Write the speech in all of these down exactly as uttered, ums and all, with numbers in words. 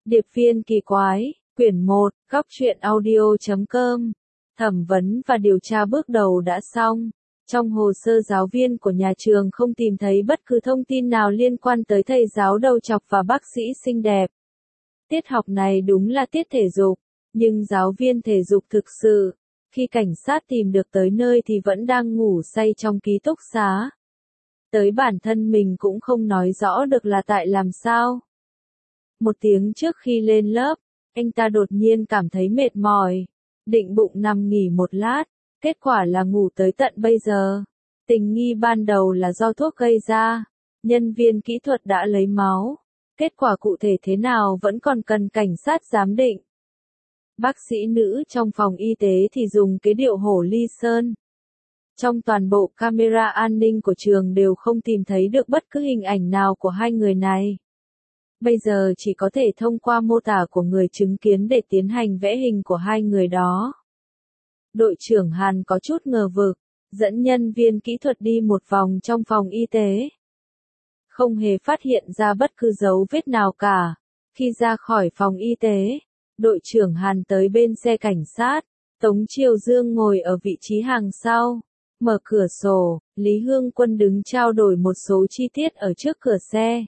Điệp viên kỳ quái, quyển một, góc truyện audio chấm com. Thẩm vấn và điều tra bước đầu đã xong. Trong hồ sơ giáo viên của nhà trường không tìm thấy bất cứ thông tin nào liên quan tới thầy giáo đầu trọc và bác sĩ xinh đẹp. Tiết học này đúng là tiết thể dục, nhưng giáo viên thể dục thực sự, khi cảnh sát tìm được tới nơi thì vẫn đang ngủ say trong ký túc xá. Tới bản thân mình cũng không nói rõ được là tại làm sao. Một tiếng trước khi lên lớp, anh ta đột nhiên cảm thấy mệt mỏi, định bụng nằm nghỉ một lát, kết quả là ngủ tới tận bây giờ. Tình nghi ban đầu là do thuốc gây ra, nhân viên kỹ thuật đã lấy máu, kết quả cụ thể thế nào vẫn còn cần cảnh sát giám định. Bác sĩ nữ trong phòng y tế thì dùng cái điệu hổ ly sơn. Trong toàn bộ camera an ninh của trường đều không tìm thấy được bất cứ hình ảnh nào của hai người này. Bây giờ chỉ có thể thông qua mô tả của người chứng kiến để tiến hành vẽ hình của hai người đó. Đội trưởng Hàn có chút ngờ vực, dẫn nhân viên kỹ thuật đi một vòng trong phòng y tế. Không hề phát hiện ra bất cứ dấu vết nào cả. Khi ra khỏi phòng y tế, đội trưởng Hàn tới bên xe cảnh sát, Tống Triều Dương ngồi ở vị trí hàng sau. Mở cửa sổ, Lý Hương Quân đứng trao đổi một số chi tiết ở trước cửa xe.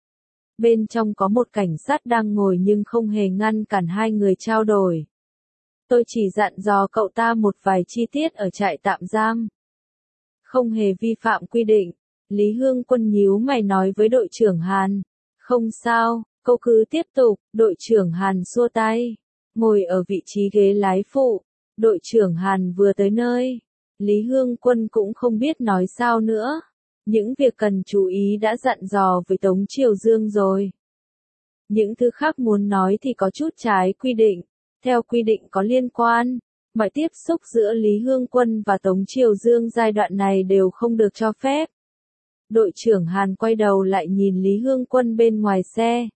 Bên trong có một cảnh sát đang ngồi nhưng không hề ngăn cản hai người trao đổi. Tôi chỉ dặn dò cậu ta một vài chi tiết ở trại tạm giam. Không hề vi phạm quy định, Lý Hương Quân nhíu mày nói với đội trưởng Hàn. Không sao, cậu cứ tiếp tục, đội trưởng Hàn xua tay. Ngồi ở vị trí ghế lái phụ, đội trưởng Hàn vừa tới nơi. Lý Hương Quân cũng không biết nói sao nữa. Những việc cần chú ý đã dặn dò với Tống Triều Dương rồi. Những thứ khác muốn nói thì có chút trái quy định. Theo quy định có liên quan, mọi tiếp xúc giữa Lý Hương Quân và Tống Triều Dương giai đoạn này đều không được cho phép. Đội trưởng Hàn quay đầu lại nhìn Lý Hương Quân bên ngoài xe.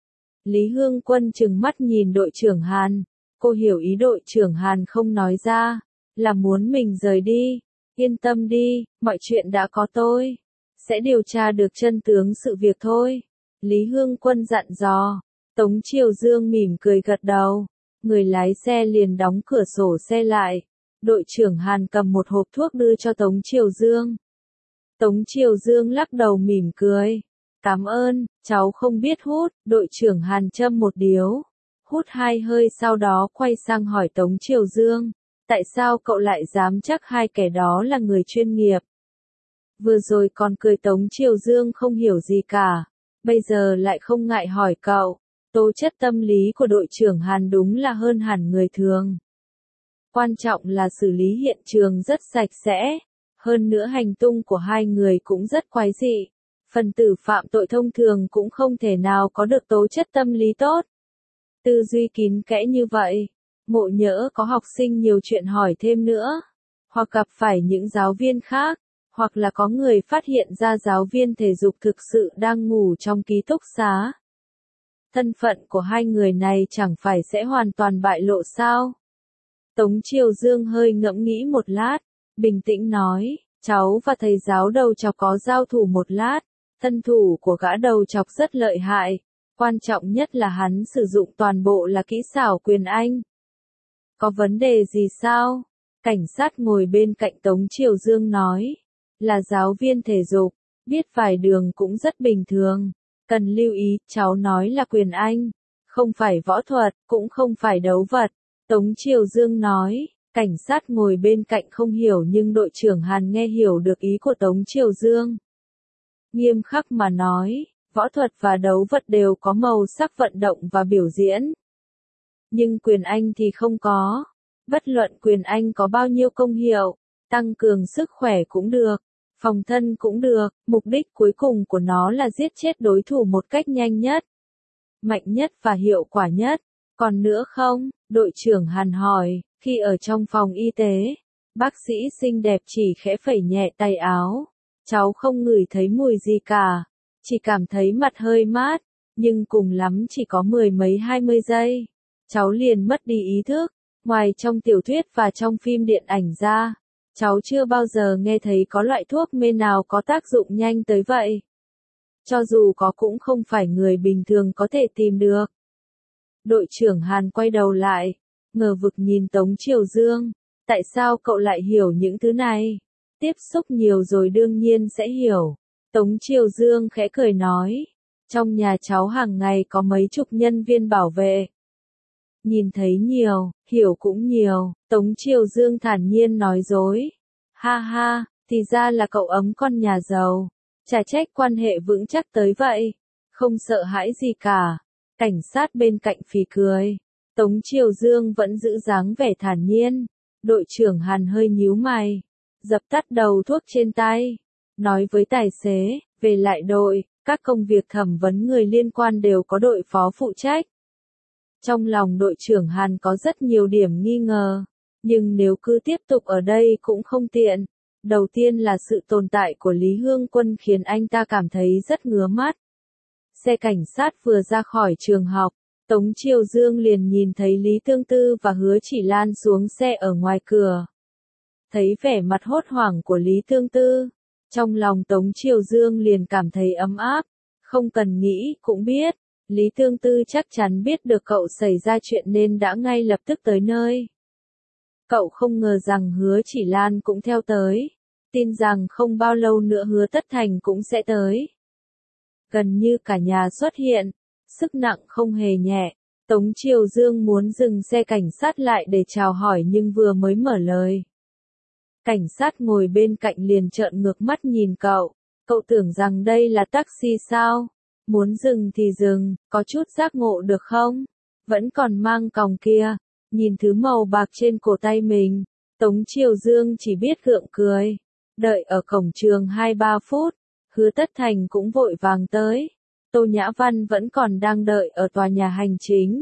Lý Hương Quân trừng mắt nhìn đội trưởng Hàn. Cô hiểu ý đội trưởng Hàn không nói ra, là muốn mình rời đi. Yên tâm đi, mọi chuyện đã có tôi. Sẽ điều tra được chân tướng sự việc thôi. Lý Hương Quân dặn dò. Tống Triều Dương mỉm cười gật đầu. Người lái xe liền đóng cửa sổ xe lại. Đội trưởng Hàn cầm một hộp thuốc đưa cho Tống Triều Dương. Tống Triều Dương lắc đầu mỉm cười. Cảm ơn, cháu không biết hút. Đội trưởng Hàn châm một điếu. Hút hai hơi sau đó quay sang hỏi Tống Triều Dương. Tại sao cậu lại dám chắc hai kẻ đó là người chuyên nghiệp? Vừa rồi còn cười Tống Triều Dương không hiểu gì cả. Bây giờ lại không ngại hỏi cậu. Tố chất tâm lý của đội trưởng Hàn đúng là hơn hẳn người thường. Quan trọng là xử lý hiện trường rất sạch sẽ. Hơn nữa hành tung của hai người cũng rất quái dị. Phần tử phạm tội thông thường cũng không thể nào có được tố chất tâm lý tốt. Tư duy kín kẽ như vậy. Ngộ nhỡ có học sinh nhiều chuyện hỏi thêm nữa. Hoặc gặp phải những giáo viên khác. Hoặc là có người phát hiện ra giáo viên thể dục thực sự đang ngủ trong ký túc xá. Thân phận của hai người này chẳng phải sẽ hoàn toàn bại lộ sao? Tống Triều Dương hơi ngẫm nghĩ một lát, bình tĩnh nói, cháu và thầy giáo đầu chọc có giao thủ một lát, thân thủ của gã đầu chọc rất lợi hại, quan trọng nhất là hắn sử dụng toàn bộ là kỹ xảo quyền Anh. Có vấn đề gì sao? Cảnh sát ngồi bên cạnh Tống Triều Dương nói, là giáo viên thể dục, biết vài đường cũng rất bình thường. Cần lưu ý, cháu nói là quyền Anh, không phải võ thuật, cũng không phải đấu vật. Tống Triều Dương nói, cảnh sát ngồi bên cạnh không hiểu nhưng đội trưởng Hàn nghe hiểu được ý của Tống Triều Dương. Nghiêm khắc mà nói, võ thuật và đấu vật đều có màu sắc vận động và biểu diễn. Nhưng quyền Anh thì không có. Bất luận quyền Anh có bao nhiêu công hiệu, tăng cường sức khỏe cũng được. Phòng thân cũng được, mục đích cuối cùng của nó là giết chết đối thủ một cách nhanh nhất, mạnh nhất và hiệu quả nhất. Còn nữa không? Đội trưởng Hàn hỏi, khi ở trong phòng y tế, bác sĩ xinh đẹp chỉ khẽ phẩy nhẹ tay áo. Cháu không ngửi thấy mùi gì cả, chỉ cảm thấy mặt hơi mát, nhưng cùng lắm chỉ có mười mấy hai mươi giây. Cháu liền mất đi ý thức, ngoài trong tiểu thuyết và trong phim điện ảnh ra. Cháu chưa bao giờ nghe thấy có loại thuốc mê nào có tác dụng nhanh tới vậy. Cho dù có cũng không phải người bình thường có thể tìm được. Đội trưởng Hàn quay đầu lại, ngờ vực nhìn Tống Triều Dương, tại sao cậu lại hiểu những thứ này? Tiếp xúc nhiều rồi đương nhiên sẽ hiểu. Tống Triều Dương khẽ cười nói, trong nhà cháu hàng ngày có mấy chục nhân viên bảo vệ. Nhìn thấy nhiều, hiểu cũng nhiều, Tống Triều Dương thản nhiên nói dối. Ha ha, thì ra là cậu ấm con nhà giàu, chả trách quan hệ vững chắc tới vậy, không sợ hãi gì cả. Cảnh sát bên cạnh phì cười, Tống Triều Dương vẫn giữ dáng vẻ thản nhiên. Đội trưởng Hàn hơi nhíu mày, dập tắt đầu thuốc trên tay, nói với tài xế, về lại đội, các công việc thẩm vấn người liên quan đều có đội phó phụ trách. Trong lòng đội trưởng Hàn có rất nhiều điểm nghi ngờ, nhưng nếu cứ tiếp tục ở đây cũng không tiện. Đầu tiên là sự tồn tại của Lý Hương Quân khiến anh ta cảm thấy rất ngứa mắt. Xe cảnh sát vừa ra khỏi trường học, Tống Triều Dương liền nhìn thấy Lý Tương Tư và Hứa Chỉ Lan xuống xe ở ngoài cửa. Thấy vẻ mặt hốt hoảng của Lý Tương Tư, trong lòng Tống Triều Dương liền cảm thấy ấm áp, không cần nghĩ cũng biết, Lý Tương Tư chắc chắn biết được cậu xảy ra chuyện nên đã ngay lập tức tới nơi. Cậu không ngờ rằng Hứa Chỉ Lan cũng theo tới, tin rằng không bao lâu nữa Hứa Tất Thành cũng sẽ tới. Gần như cả nhà xuất hiện, sức nặng không hề nhẹ. Tống Triều Dương muốn dừng xe cảnh sát lại để chào hỏi nhưng vừa mới mở lời. Cảnh sát ngồi bên cạnh liền trợn ngược mắt nhìn cậu. Cậu tưởng rằng đây là taxi sao? Muốn dừng thì dừng, có chút giác ngộ được không? Vẫn còn mang còng kia. Nhìn thứ màu bạc trên cổ tay mình, Tống Triều Dương chỉ biết gượng cười. Đợi ở cổng trường hai ba phút, Hứa Tất Thành cũng vội vàng tới. Tô Nhã Văn vẫn còn đang đợi ở tòa nhà hành chính.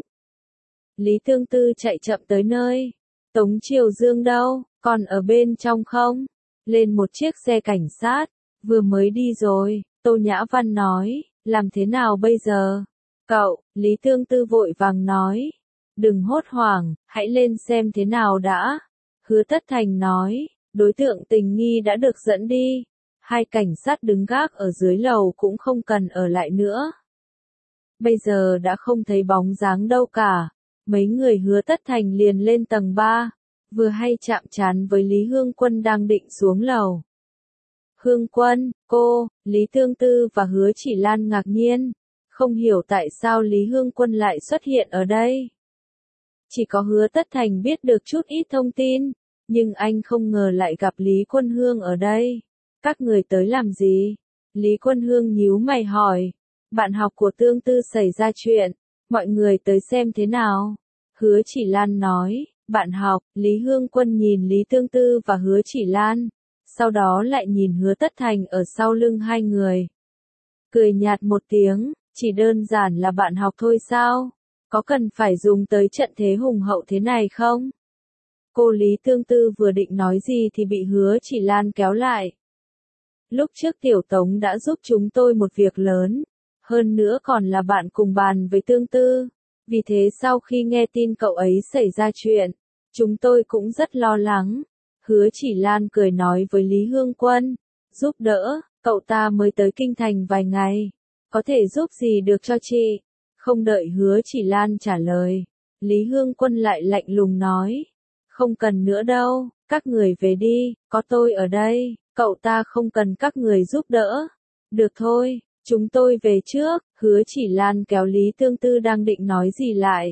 Lý Tương Tư chạy chậm tới nơi. Tống Triều Dương đâu, còn ở bên trong không? Lên một chiếc xe cảnh sát, vừa mới đi rồi, Tô Nhã Văn nói, làm thế nào bây giờ? Cậu, Lý Tương Tư vội vàng nói, đừng hốt hoảng, hãy lên xem thế nào đã. Hứa Tất Thành nói, đối tượng tình nghi đã được dẫn đi. Hai cảnh sát đứng gác ở dưới lầu cũng không cần ở lại nữa. Bây giờ đã không thấy bóng dáng đâu cả. Mấy người Hứa Tất Thành liền lên tầng ba, vừa hay chạm trán với Lý Hương Quân đang định xuống lầu. Hương Quân, cô, Lý Tương Tư và Hứa Chỉ Lan ngạc nhiên, không hiểu tại sao Lý Hương Quân lại xuất hiện ở đây. Chỉ có Hứa Tất Thành biết được chút ít thông tin, nhưng anh không ngờ lại gặp Lý Quân Hương ở đây. Các người tới làm gì? Lý Quân Hương nhíu mày hỏi. Bạn học của Tương Tư xảy ra chuyện, mọi người tới xem thế nào? Hứa Chỉ Lan nói, bạn học. Lý Hương Quân nhìn Lý Tương Tư và Hứa Chỉ Lan, sau đó lại nhìn Hứa Tất Thành ở sau lưng hai người. Cười nhạt một tiếng, chỉ đơn giản là bạn học thôi sao? Có cần phải dùng tới trận thế hùng hậu thế này không? Cô Lý Tương Tư vừa định nói gì thì bị Hứa Chỉ Lan kéo lại. Lúc trước Tiểu Tống đã giúp chúng tôi một việc lớn, hơn nữa còn là bạn cùng bàn với Tương Tư. Vì thế sau khi nghe tin cậu ấy xảy ra chuyện, chúng tôi cũng rất lo lắng. Hứa Chỉ Lan cười nói với Lý Hương Quân, giúp đỡ, cậu ta mới tới Kinh Thành vài ngày, có thể giúp gì được cho chị? Không đợi Hứa Chỉ Lan trả lời, Lý Hương Quân lại lạnh lùng nói, không cần nữa đâu, các người về đi, có tôi ở đây, cậu ta không cần các người giúp đỡ. Được thôi, chúng tôi về trước. Hứa Chỉ Lan kéo Lý Tương Tư đang định nói gì lại.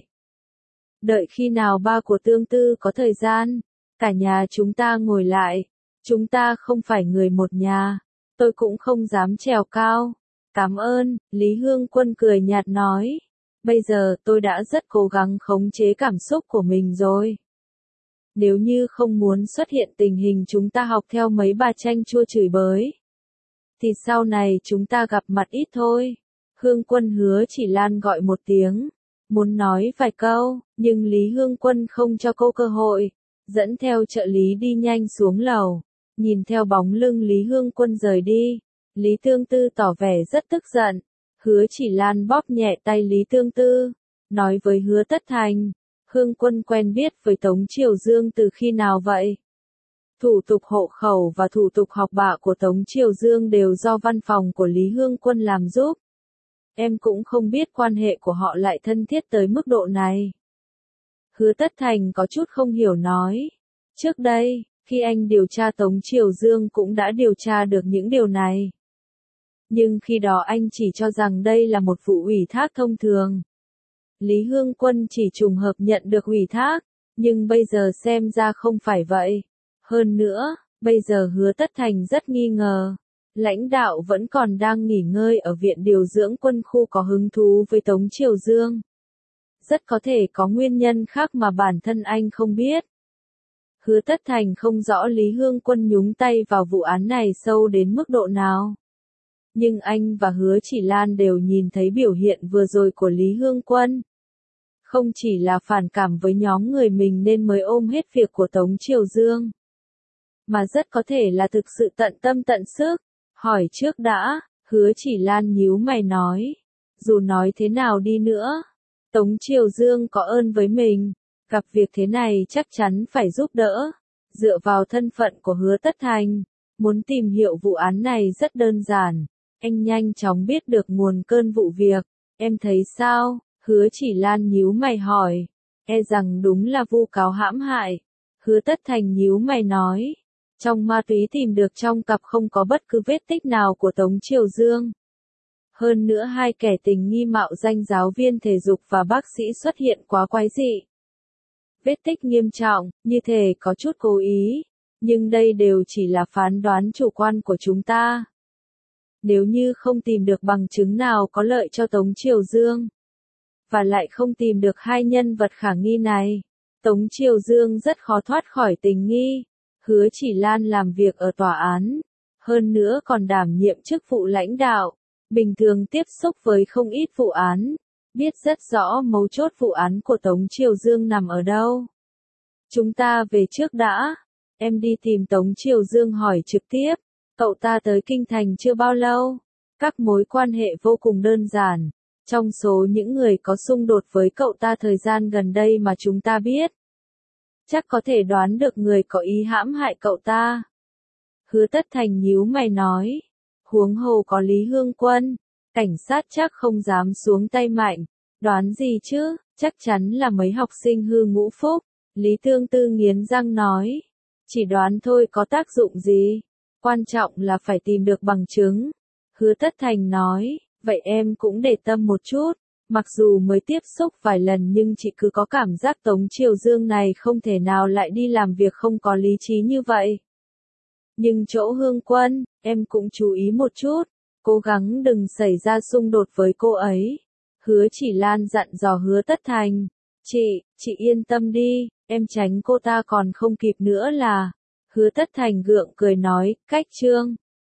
Đợi khi nào ba của Tương Tư có thời gian, cả nhà chúng ta ngồi lại. Chúng ta không phải người một nhà, tôi cũng không dám trèo cao. Cảm ơn, Lý Hương Quân cười nhạt nói. Bây giờ tôi đã rất cố gắng khống chế cảm xúc của mình rồi. Nếu như không muốn xuất hiện tình hình chúng ta học theo mấy bà chanh chua chửi bới, thì sau này chúng ta gặp mặt ít thôi. Hương Quân Hứa Chỉ Lan gọi một tiếng, muốn nói vài câu, nhưng Lý Hương Quân không cho cô cơ hội, dẫn theo trợ lý đi nhanh xuống lầu. Nhìn theo bóng lưng Lý Hương Quân rời đi, Lý Tương Tư tỏ vẻ rất tức giận. Hứa Chỉ Lan bóp nhẹ tay Lý Tương Tư, nói với Hứa Tất Thành, Hương Quân quen biết với Tống Triều Dương từ khi nào vậy? Thủ tục hộ khẩu và thủ tục học bạ của Tống Triều Dương đều do văn phòng của Lý Hương Quân làm giúp. em cũng không biết quan hệ của họ lại thân thiết tới mức độ này. Hứa Tất Thành có chút không hiểu nói. Trước đây, khi anh điều tra Tống Triều Dương cũng đã điều tra được những điều này. Nhưng khi đó anh chỉ cho rằng đây là một vụ ủy thác thông thường. Lý Hương Quân chỉ trùng hợp nhận được ủy thác, nhưng bây giờ xem ra không phải vậy. Hơn nữa, bây giờ Hứa Tất Thành rất nghi ngờ. Lãnh đạo vẫn còn đang nghỉ ngơi ở viện điều dưỡng quân khu có hứng thú với Tống Triều Dương. Rất có thể có nguyên nhân khác mà bản thân anh không biết. Hứa Tất Thành không rõ Lý Hương Quân nhúng tay vào vụ án này sâu đến mức độ nào. Nhưng anh và Hứa Chỉ Lan đều nhìn thấy biểu hiện vừa rồi của Lý Hương Quân. Không chỉ là phản cảm với nhóm người mình nên mới ôm hết việc của Tống Triều Dương. Mà rất có thể là thực sự tận tâm tận sức. Hỏi trước đã, Hứa Chỉ Lan nhíu mày nói. Dù nói thế nào đi nữa, Tống Triều Dương có ơn với mình. Gặp việc thế này chắc chắn phải giúp đỡ. Dựa vào thân phận của Hứa Tất Thành, muốn tìm hiểu vụ án này rất đơn giản. Anh nhanh chóng biết được nguồn cơn vụ việc. Em thấy sao? Hứa Chỉ Lan nhíu mày hỏi. E rằng đúng là vu cáo hãm hại. Hứa Tất Thành nhíu mày nói. Trong ma túy tìm được trong cặp không có bất cứ vết tích nào của Tống Triều Dương. Hơn nữa hai kẻ tình nghi mạo danh giáo viên thể dục và bác sĩ xuất hiện quá quái dị. Vết tích nghiêm trọng, như thể có chút cố ý. Nhưng đây đều chỉ là phán đoán chủ quan của chúng ta. Nếu như không tìm được bằng chứng nào có lợi cho Tống Triều Dương, và lại không tìm được hai nhân vật khả nghi này, Tống Triều Dương rất khó thoát khỏi tình nghi. Hứa Chỉ Lan làm việc ở tòa án, hơn nữa còn đảm nhiệm chức vụ lãnh đạo, bình thường tiếp xúc với không ít vụ án, biết rất rõ mấu chốt vụ án của Tống Triều Dương nằm ở đâu. Chúng ta về trước đã, em đi tìm Tống Triều Dương hỏi trực tiếp, cậu ta tới Kinh Thành chưa bao lâu, các mối quan hệ vô cùng đơn giản, trong số những người có xung đột với cậu ta thời gian gần đây mà chúng ta biết. Chắc có thể đoán được người có ý hãm hại cậu ta. Hứa Tất Thành nhíu mày nói. Huống hồ có Lý Hương Quân, cảnh sát chắc không dám xuống tay mạnh. Đoán gì chứ, chắc chắn là mấy học sinh hư ngũ phúc. Lý Tương Tư nghiến răng nói. Chỉ đoán thôi có tác dụng gì. Quan trọng là phải tìm được bằng chứng. Hứa Tất Thành nói. Vậy em cũng để tâm một chút. Mặc dù mới tiếp xúc vài lần nhưng chị cứ có cảm giác Tống Triều Dương này không thể nào lại đi làm việc không có lý trí như vậy. Nhưng chỗ Hương Quân, em cũng chú ý một chút, cố gắng đừng xảy ra xung đột với cô ấy. Hứa Chỉ Lan dặn dò Hứa Tất Thành. Chị, chị yên tâm đi, em tránh cô ta còn không kịp nữa là. Hứa Tất Thành gượng cười nói, cách chương.